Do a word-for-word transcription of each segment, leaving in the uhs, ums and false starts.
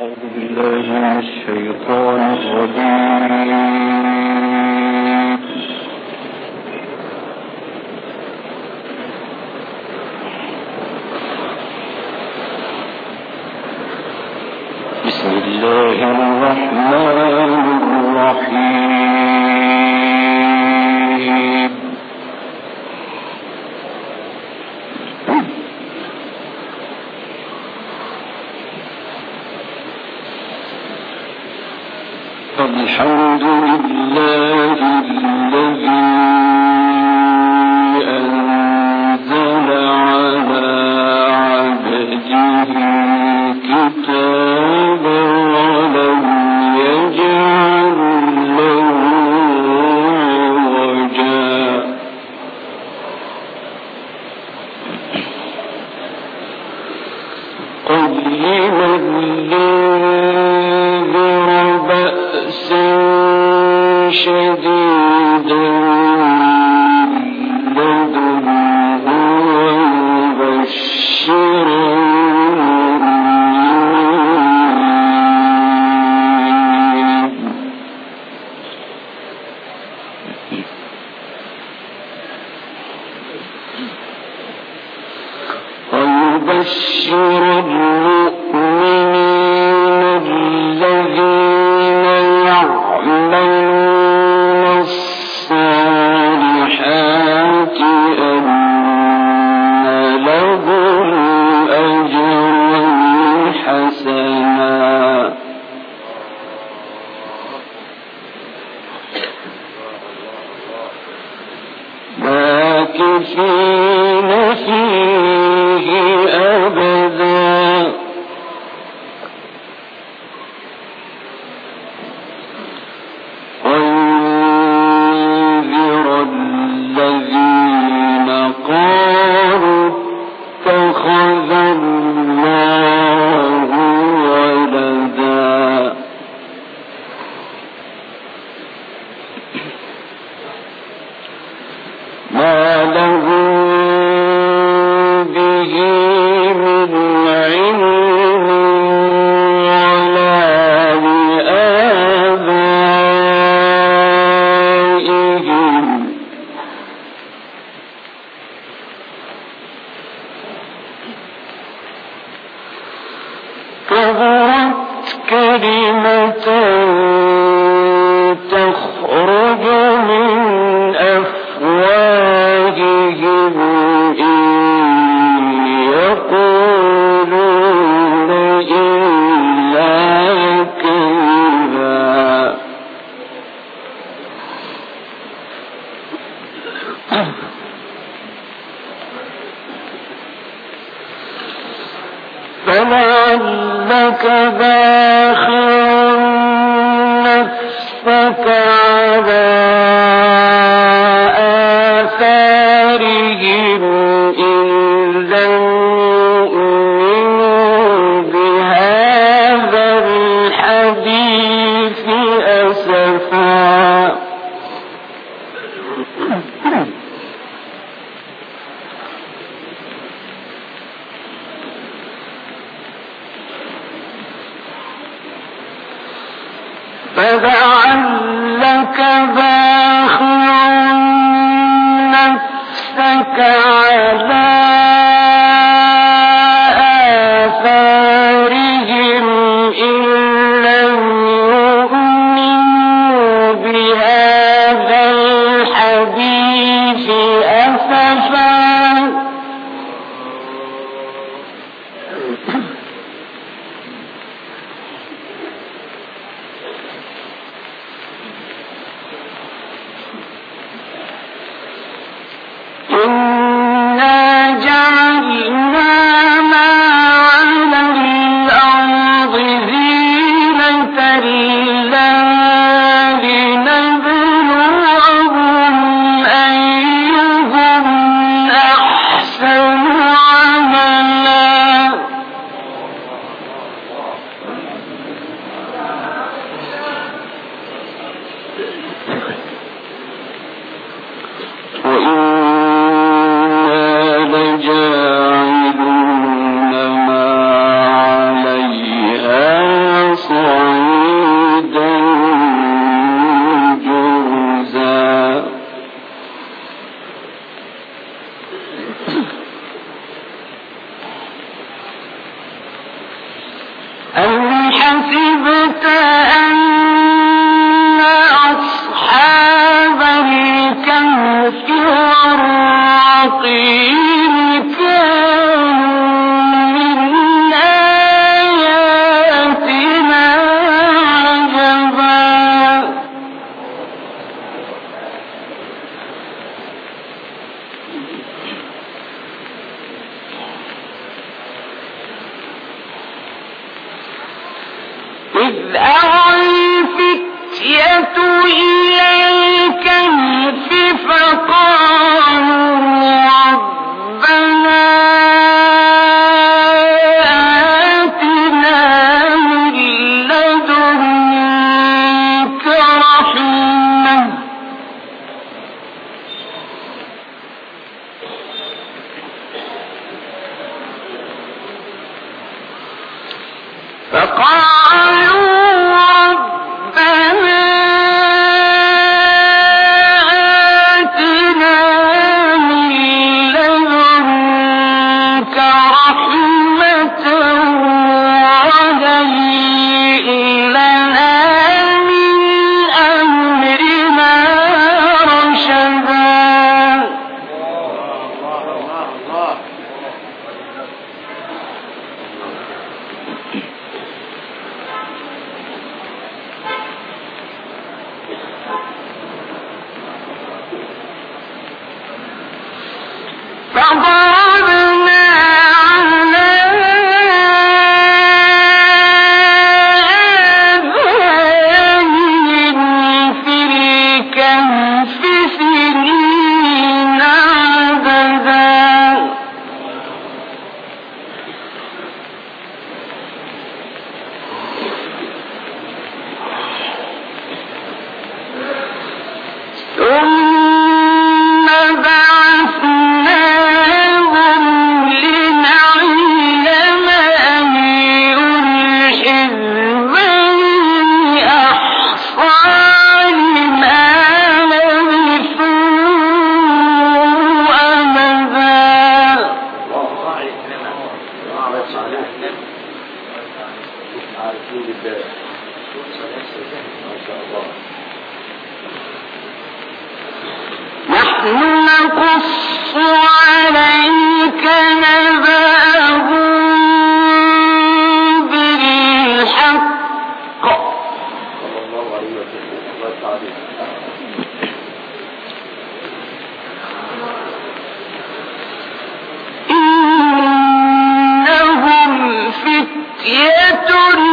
أعوذ بالله من الشيطان الرجيم. بسم الله الرحمن الرحيم. الحمد لله الذي أنزل على عبده الكتاب ولم يجعل له عوجا قيما لينذر بأسا شديدا من لدنه ويبشر ويبشر المؤمنين الذين يعملون الصالحات أن لهم أجرا حسنا ماكثين فيه أبدا وينذر الذين قالوا اتخذ الله ولدا ما لهم به من علم ولا لآبائهم كبرت كلمة تخرج من أفواههم إن يقولون إلا كذبا فلعلك باخع نفسك على آثارهم إن لم يؤمنوا بهذا الحديث أسفا فلعلك باخع نفسك على آثارهم إن لم يؤمنوا بهذا الحديث أسفا أم حسبت أن أصحاب الكهف والرقيم كانوا من آياتنا عجبا إذ أوى الفتية إلى الكهف فقالوا ربنا آتنا من لدنك رحمة فقالوا ربنا آتنا من لدنك رحمة وهيئ لنا من أمرنا رشدا فضربنا على آذانهم في الكهف سنين عددا ثم بعثناهم لنعلم أي الحزبين أحصى لما لبثوا أمدا نحن نقص عليك نبأهم بالحق إنهم فتية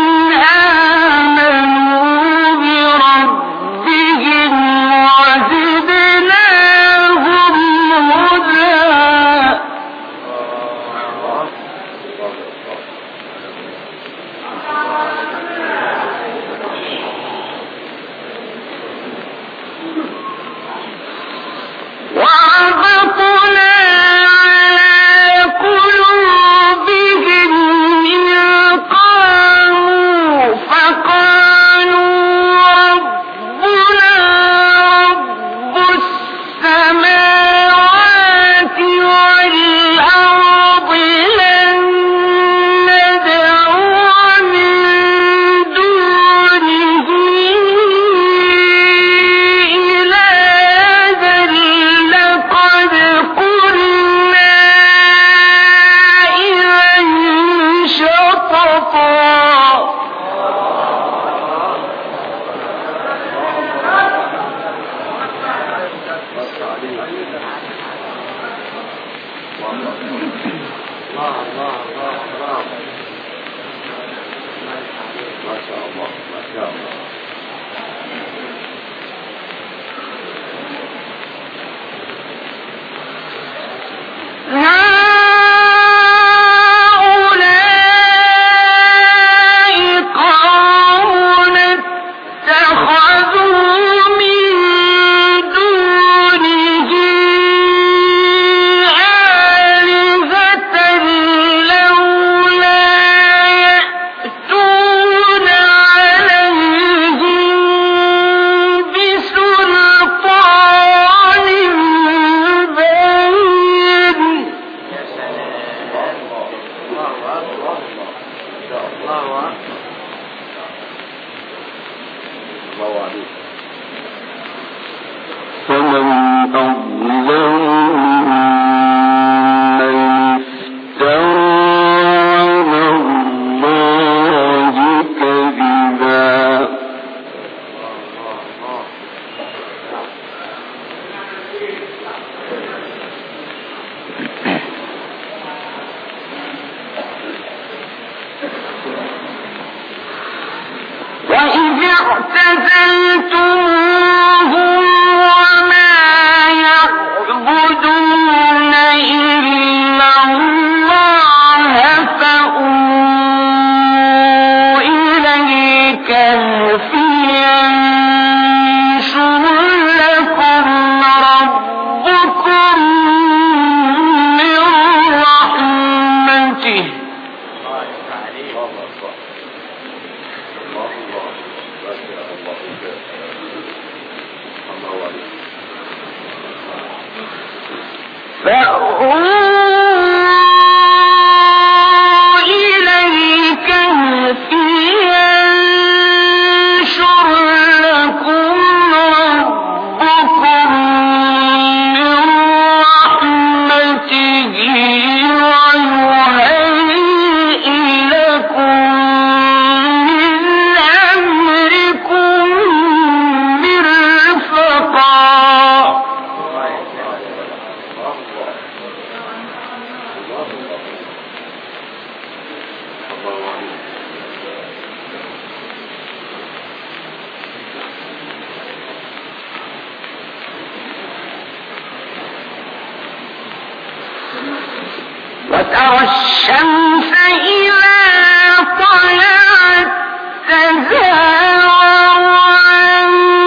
آمنوا بربهم وزدناهم هدى وربطنا على قلوبهم إذ قاموا فقالوا ربنا رب السماوات والأرض لن ندعو من دونه إلها لقد قلنا إذا شططا هؤلاء فمن أظلم ممن افترى على الله كذبا وإذ اعتزلتموهم وما يعبدون إلا الله فأووا إلى الكهف ينشر لكم ربكم من رحمته فأووا إلى الكهف ينشر لكم ربكم من رحمته ويهيئ لكم من أمركم مرفقا وترى الشمس إذا طلعت تزاور عن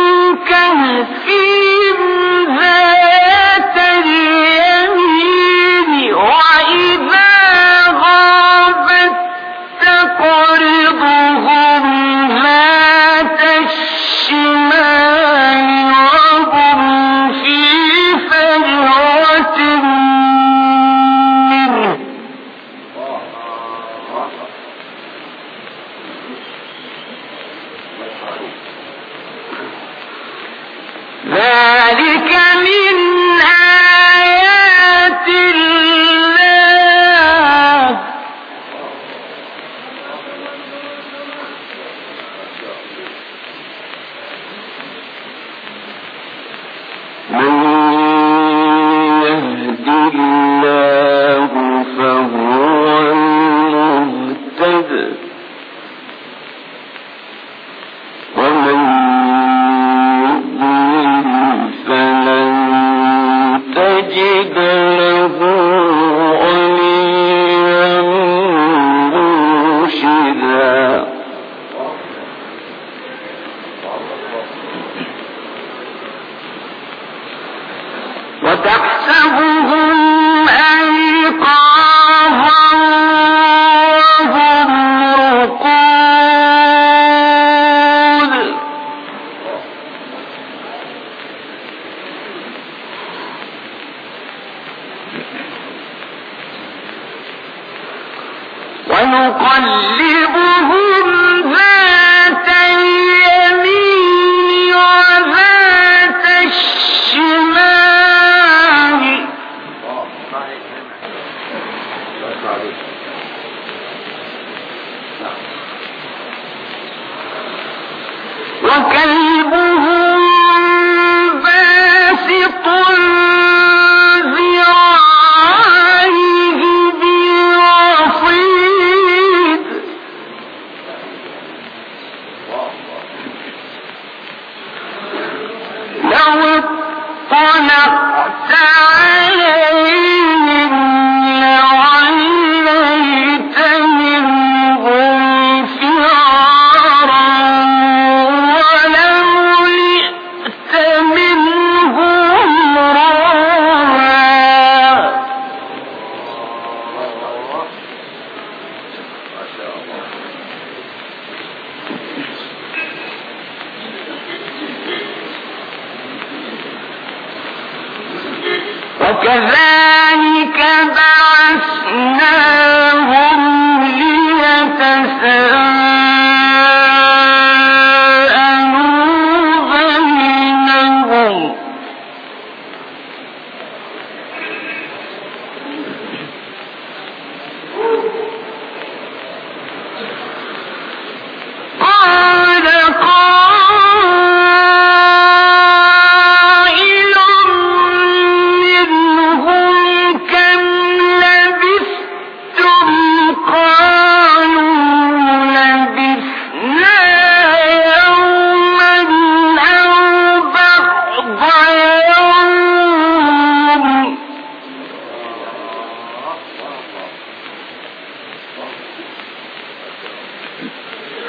كهفهم ذات اليمين وإذا غابت تقرضهم ذات الشمال وهم في فجوة ذلك من آيات الله من يهد الله فهو المهتد ومن تجد له وليا مرشدا وتحسبهم أيقاظا وهم رقود ونقلبهم ذات اليمين وذات الشمال وكلبهم باسط ذراعيه بالوصيد لو اطلعت عليهم لوليت منهم فرارا ولملئت منهم رعبا وكذلك بعثناهم ليتساءلوا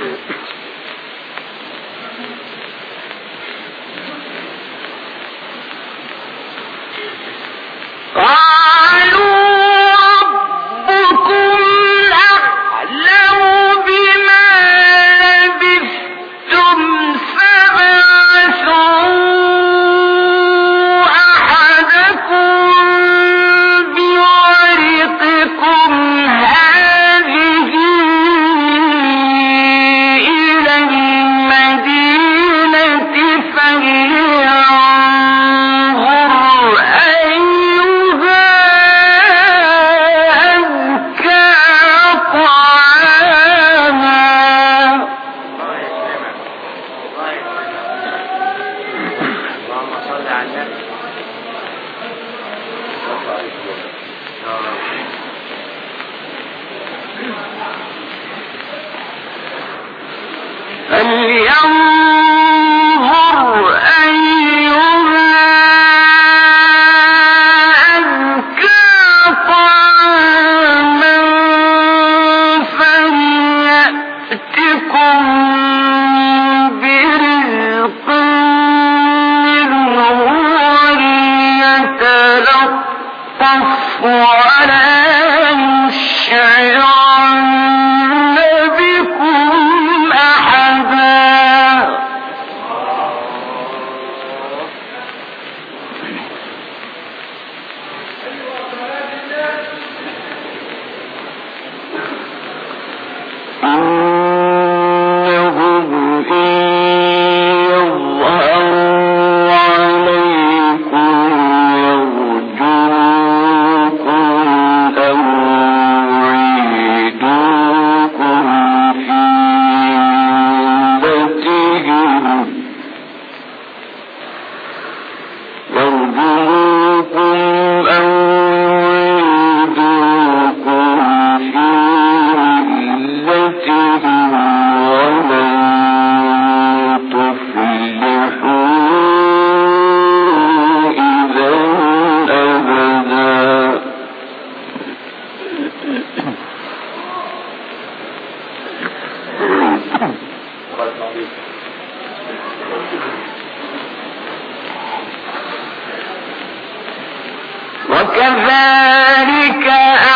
وكذلك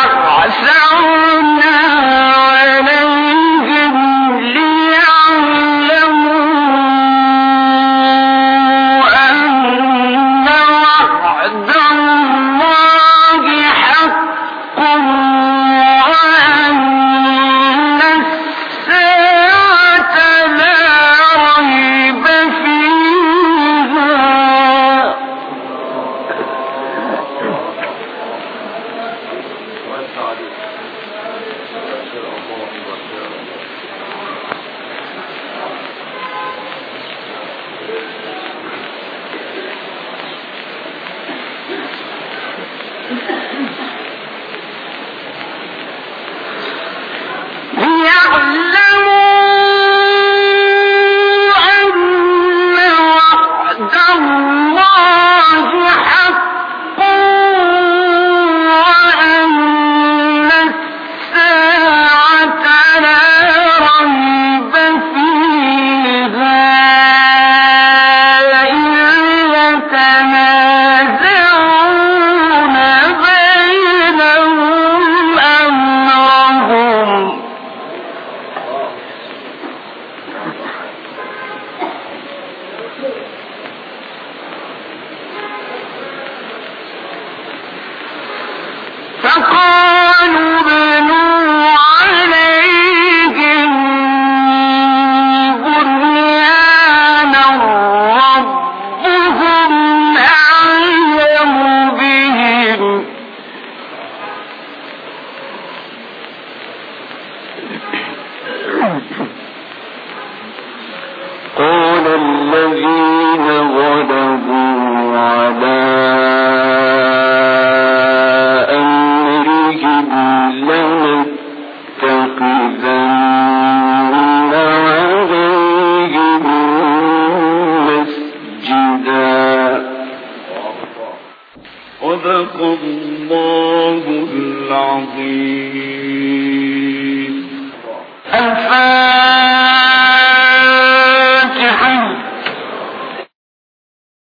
أعثرنا عليهم ليعلموا أن وعد الله حق وأن الساعة لا ريب فيها فقالوا بنوا عليهم بنيانا ربهم أعلم بهم